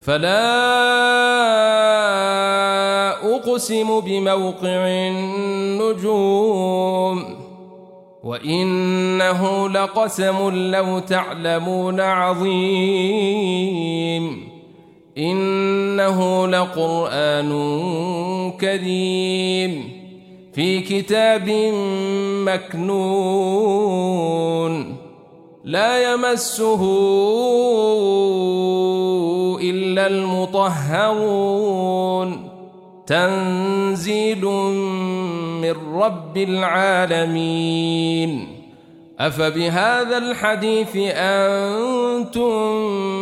فلا أقسم بموقع النجوم وإنه لقسم لو تعلمون عظيم إنه لقرآن كريم في كتاب مكنون لا يمسه إلا المطهرون تنزيل من رب العالمين أفبهذا الحديث أنتم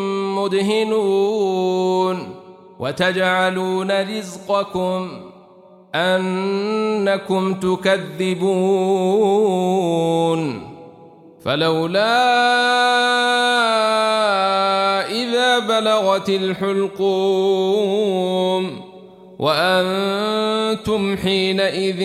مدهنون وتجعلون رزقكم أنكم تكذبون فلولا إذا بلغت الحلقوم وأنتم حينئذ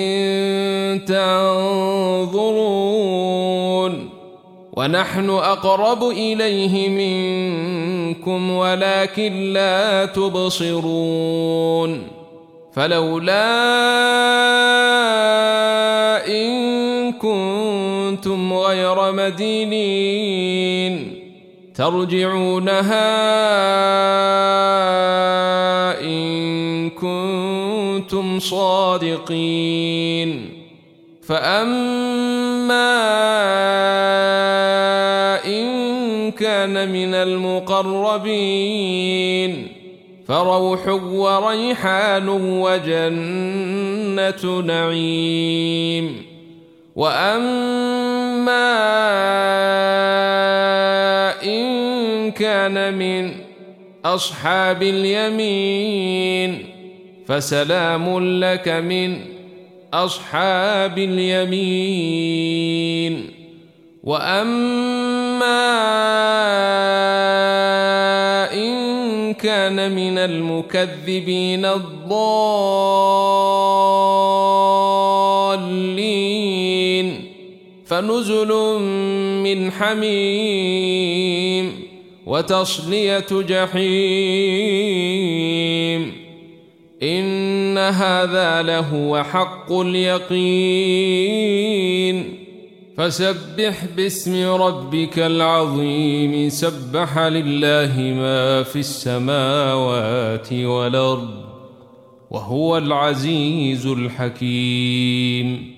تنظرون ونحن أقرب إليه منكم ولكن لا تبصرون فلولا إن كنتم غير مدينين ترجعونها إن كنتم صادقين فأما إن كان من المقربين فروح وريحان وجنة نعيم وأما إن كان من أصحاب اليمين فسلام لك من أصحاب اليمين وأما إن كان من المكذبين الضالين فنزل من حميم وتصلية جحيم إن هذا لهو حق اليقين فسبح باسم ربك العظيم سبح لله ما في السماوات والأرض وهو العزيز الحكيم